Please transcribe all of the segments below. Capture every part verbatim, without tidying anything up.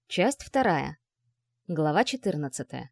Часть вторая. Глава четырнадцатая.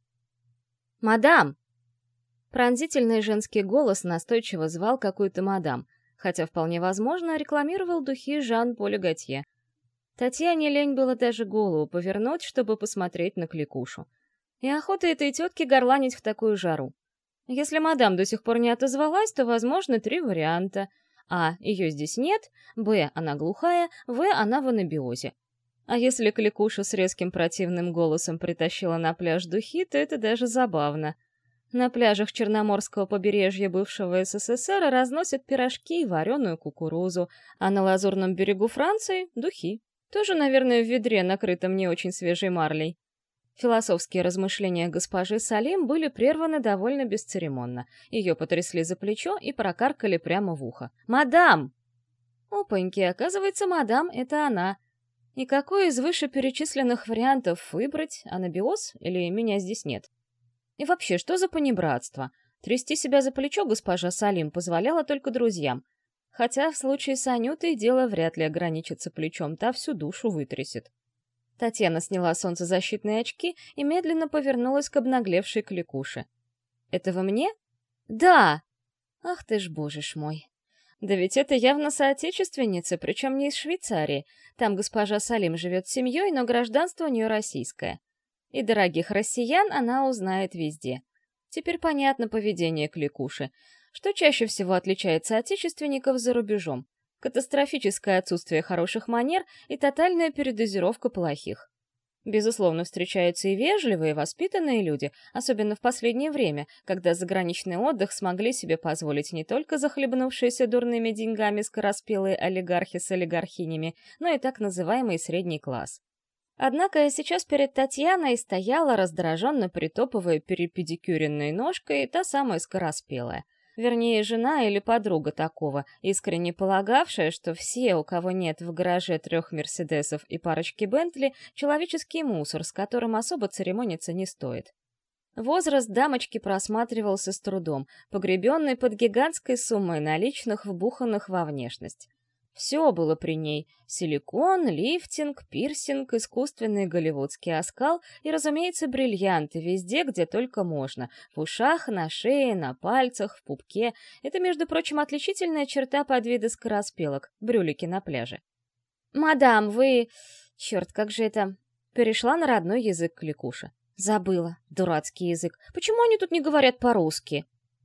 «Мадам!» Пронзительный женский голос настойчиво звал какую-то мадам, хотя вполне возможно рекламировал духи Жан-Поля Готье. Татьяне лень было даже голову повернуть, чтобы посмотреть на кликушу. И охота этой тетки горланить в такую жару. Если мадам до сих пор не отозвалась, то возможно три варианта. А. Ее здесь нет. Б. Она глухая. В. Она в анабиозе. А если кликуша с резким противным голосом притащила на пляж духи, то это даже забавно. На пляжах Черноморского побережья бывшего СССР разносят пирожки и вареную кукурузу, а на Лазурном берегу Франции — духи. Тоже, наверное, в ведре, накрытом не очень свежей марлей. Философские размышления госпожи Салим были прерваны довольно бесцеремонно. Ее потрясли за плечо и прокаркали прямо в ухо. «Мадам!» Опаньки, оказывается, мадам — это она. И какой из вышеперечисленных вариантов выбрать, анабиоз или меня здесь нет? И вообще, что за понебратство? Трясти себя за плечо госпожа Салим позволяла только друзьям. Хотя в случае с Анютой дело вряд ли ограничится плечом, та всю душу вытрясет. Татьяна сняла солнцезащитные очки и медленно повернулась к обнаглевшей кликуше. «Это вы мне?» «Да!» «Ах ты ж, боже ж мой!» Да ведь это явно соотечественница, причем не из Швейцарии. Там госпожа Салим живет с семьей, но гражданство у нее российское. И дорогих россиян она узнает везде. Теперь понятно поведение кликуши. Что чаще всего отличает соотечественников за рубежом? Катастрофическое отсутствие хороших манер и тотальная передозировка плохих. Безусловно, встречаются и вежливые, и воспитанные люди, особенно в последнее время, когда заграничный отдых смогли себе позволить не только захлебнувшиеся дурными деньгами скороспелые олигархи с олигархинями, но и так называемый средний класс. Однако сейчас перед Татьяной стояла, раздраженно притопывая перепедикюренной ножкой, та самая скороспелая. Вернее, жена или подруга такого, искренне полагавшая, что все, у кого нет в гараже трех Мерседесов и парочки Бентли, человеческий мусор, с которым особо церемониться не стоит. Возраст дамочки просматривался с трудом, погребенный под гигантской суммой наличных, вбуханных во внешность. Все было при ней — силикон, лифтинг, пирсинг, искусственный голливудский оскал и, разумеется, бриллианты везде, где только можно — в ушах, на шее, на пальцах, в пупке. Это, между прочим, отличительная черта подвида скороспелок — брюлики на пляже. «Мадам, вы... Черт, как же это...» Перешла на родной язык кликуша. «Забыла. Дурацкий язык. Почему они тут не говорят по-русски?»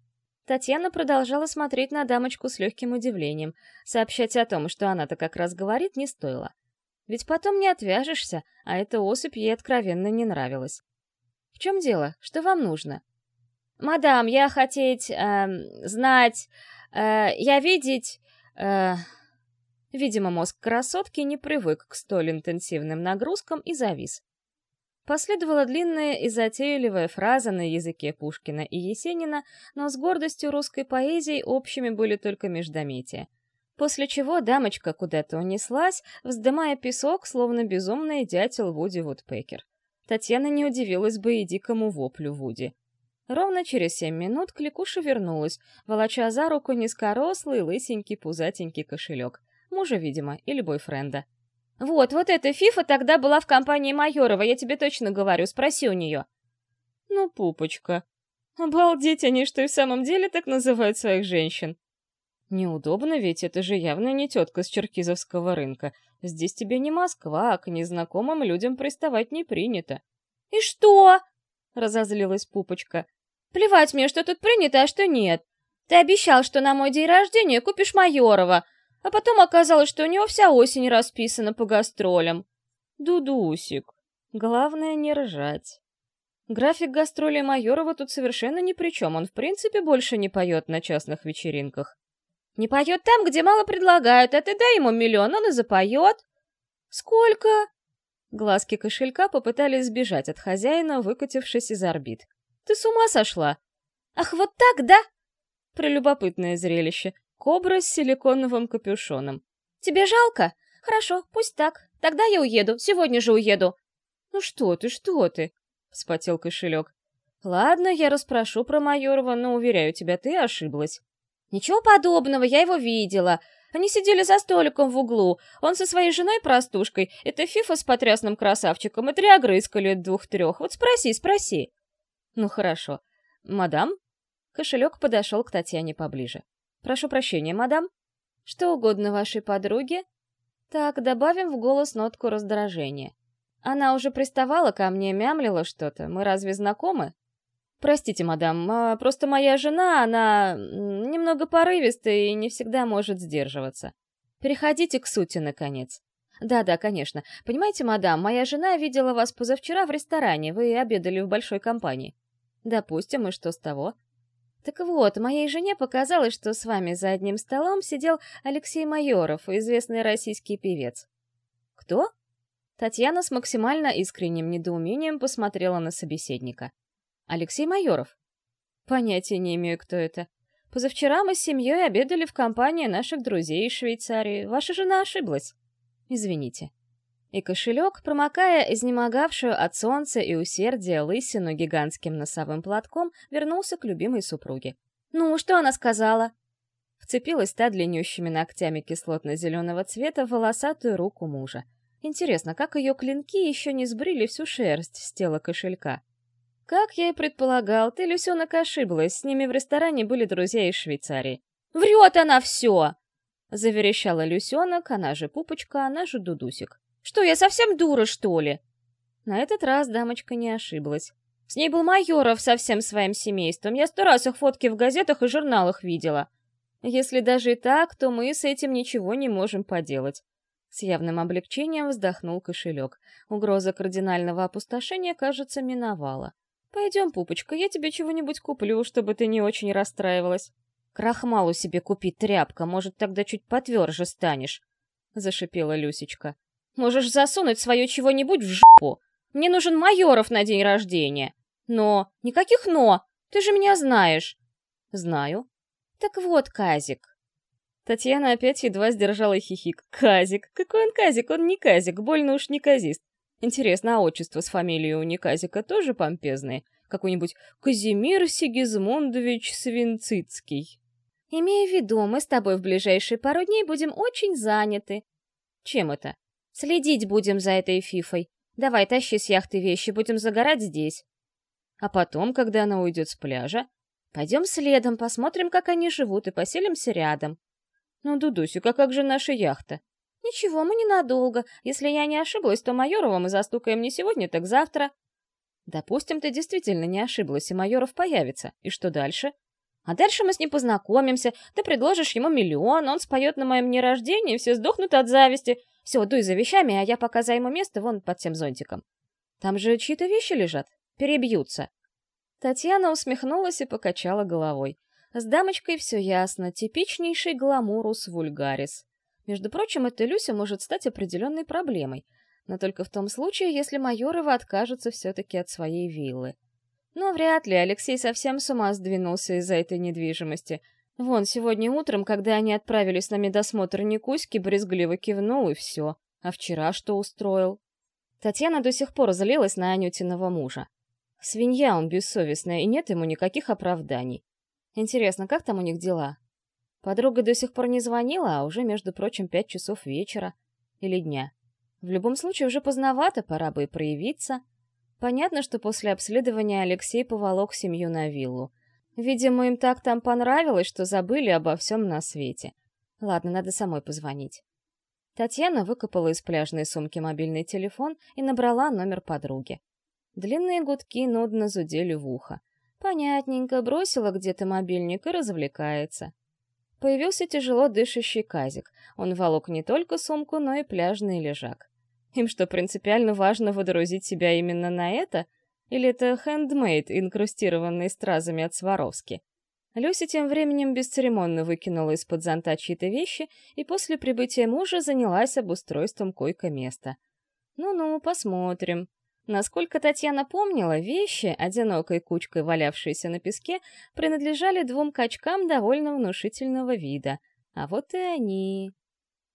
Татьяна продолжала смотреть на дамочку с легким удивлением. Сообщать о том, что она-то как раз говорит, не стоило. Ведь потом не отвяжешься, а эта особь ей откровенно не нравилась. «В чем дело? Что вам нужно?» «Мадам, я хотеть... Э, знать... Э, я видеть...» э... Видимо, мозг красотки не привык к столь интенсивным нагрузкам и завис. Последовала длинная и затейливая фраза на языке Пушкина и Есенина, но с гордостью русской поэзии общими были только междометия. После чего дамочка куда-то унеслась, вздымая песок, словно безумный дятел Вуди Вудпекер. Татьяна не удивилась бы и дикому воплю Вуди. Ровно через семь минут кликуша вернулась, волоча за руку низкорослый, лысенький, пузатенький кошелек. Мужа, видимо, или бойфренда. «Вот, вот эта фифа тогда была в компании Майорова, я тебе точно говорю, спроси у нее». «Ну, пупочка, обалдеть, они что и в самом деле так называют своих женщин?» «Неудобно, ведь это же явно не тетка с черкизовского рынка. Здесь тебе не Москва, а к незнакомым людям приставать не принято». «И что?» — разозлилась пупочка. «Плевать мне, что тут принято, а что нет. Ты обещал, что на мой день рождения купишь Майорова, а потом оказалось, что у него вся осень расписана по гастролям». «Дудусик, главное не ржать. График гастролей Майорова тут совершенно ни при чем, он в принципе больше не поет на частных вечеринках». «Не поет там, где мало предлагают, а ты дай ему миллион, он и запоет». «Сколько?» Глазки кошелька попытались сбежать от хозяина, выкатившись из орбит. «Ты с ума сошла?» «Ах, вот так, да?» Прелюбопытное зрелище. Кобра с силиконовым капюшоном. «Тебе жалко? Хорошо, пусть так. Тогда я уеду, сегодня же уеду». «Ну что ты, что ты?» — вспотел кошелек. «Ладно, я расспрошу про Майорова, но, уверяю тебя, ты ошиблась». «Ничего подобного, я его видела. Они сидели за столиком в углу. Он со своей женой-простушкой, это Фифа с потрясным красавчиком, и три огрызка лет двух-трех. Вот спроси, спроси. Ну хорошо. Мадам? Кошелек подошел к Татьяне поближе. Прошу прощения, мадам. Что угодно вашей подруге? Так, добавим в голос нотку раздражения. Она уже приставала ко мне, мямлила что-то. Мы разве знакомы? Простите, мадам, а просто моя жена, она немного порывистая и не всегда может сдерживаться. Переходите к сути, наконец. Да-да, конечно. Понимаете, мадам, моя жена видела вас позавчера в ресторане, вы обедали в большой компании. Допустим, и что с того? Так вот, моей жене показалось, что с вами за одним столом сидел Алексей Майоров, известный российский певец. Кто? Татьяна с максимально искренним недоумением посмотрела на собеседника. Алексей Майоров. Понятия не имею, кто это. Позавчера мы с семьей обедали в компании наших друзей из Швейцарии. Ваша жена ошиблась. Извините. И кошелек, промокая изнемогавшую от солнца и усердия лысину гигантским носовым платком, вернулся к любимой супруге. «Ну, что она сказала?» Вцепилась та длиннющими ногтями кислотно-зеленого цвета в волосатую руку мужа. Интересно, как ее клинки еще не сбрили всю шерсть с тела кошелька? Как я и предполагал, ты, Люсенок, ошиблась, с ними в ресторане были друзья из Швейцарии. «Врет она все!» — заверещала Люсенок, она же Пупочка, она же Дудусик. «Что, я совсем дура, что ли?» На этот раз дамочка не ошиблась. С ней был Майоров со всем своим семейством, я сто раз их фотки в газетах и журналах видела. Если даже и так, то мы с этим ничего не можем поделать. С явным облегчением вздохнул кошелек. Угроза кардинального опустошения, кажется, миновала. «Пойдем, Пупочка, я тебе чего-нибудь куплю, чтобы ты не очень расстраивалась». «Крахмалу себе купи, тряпка, может, тогда чуть потверже станешь», — зашипела Люсечка. «Можешь засунуть свое чего-нибудь в жопу. Мне нужен Майоров на день рождения». «Но! Никаких «но»! Ты же меня знаешь!» «Знаю». «Так вот, Казик». Татьяна опять едва сдержала хихик. «Казик? Какой он Казик? Он не Казик, больно уж неказист. Интересно, а отчество с фамилией у Неказика тоже помпезное? Какой-нибудь Казимир Сигизмундович Свинцицкий?» «Имея в виду, мы с тобой в ближайшие пару дней будем очень заняты». «Чем это?» «Следить будем за этой фифой. Давай, тащи с яхты вещи, будем загорать здесь». «А потом, когда она уйдет с пляжа?» «Пойдем следом, посмотрим, как они живут, и поселимся рядом». «Ну, Дудусик, а как же наша яхта?» «Ничего, мы ненадолго. Если я не ошиблась, то Майорова мы застукаем не сегодня, так завтра». «Допустим, ты действительно не ошиблась, и Майоров появится. И что дальше?» «А дальше мы с ним познакомимся, ты предложишь ему миллион, он споет на моем дне рождения, и все сдохнут от зависти. Все, дуй за вещами, а я пока займу место вон под тем зонтиком. Там же чьи-то вещи лежат. Перебьются». Татьяна усмехнулась и покачала головой. С дамочкой все ясно, типичнейший гламурус вульгарис. Между прочим, эта Люся может стать определенной проблемой, но только в том случае, если Майорова откажутся все-таки от своей виллы. Но вряд ли Алексей совсем с ума сдвинулся из-за этой недвижимости. Вон, сегодня утром, когда они отправились на медосмотр Никуськи, брезгливо кивнул и все. А вчера что устроил? Татьяна до сих пор злилась на Анютиного мужа. Свинья он бессовестная, и нет ему никаких оправданий. Интересно, как там у них дела? Подруга до сих пор не звонила, а уже, между прочим, пять часов вечера или дня. В любом случае, уже поздновато, пора бы и проявиться. Понятно, что после обследования Алексей поволок семью на виллу. Видимо, им так там понравилось, что забыли обо всем на свете. Ладно, надо самой позвонить. Татьяна выкопала из пляжной сумки мобильный телефон и набрала номер подруги. Длинные гудки нудно зудели в ухо. Понятненько, бросила где-то мобильник и развлекается. Появился тяжело дышащий Казик. Он волок не только сумку, но и пляжный лежак. Им что, принципиально важно водрузить себя именно на это? Или это хендмейд, инкрустированный стразами от Сваровски? Люся тем временем бесцеремонно выкинула из-под зонта чьи-то вещи и после прибытия мужа занялась обустройством койко-места. Ну-ну, посмотрим. Насколько Татьяна помнила, вещи, одинокой кучкой валявшиеся на песке, принадлежали двум качкам довольно внушительного вида. А вот и они.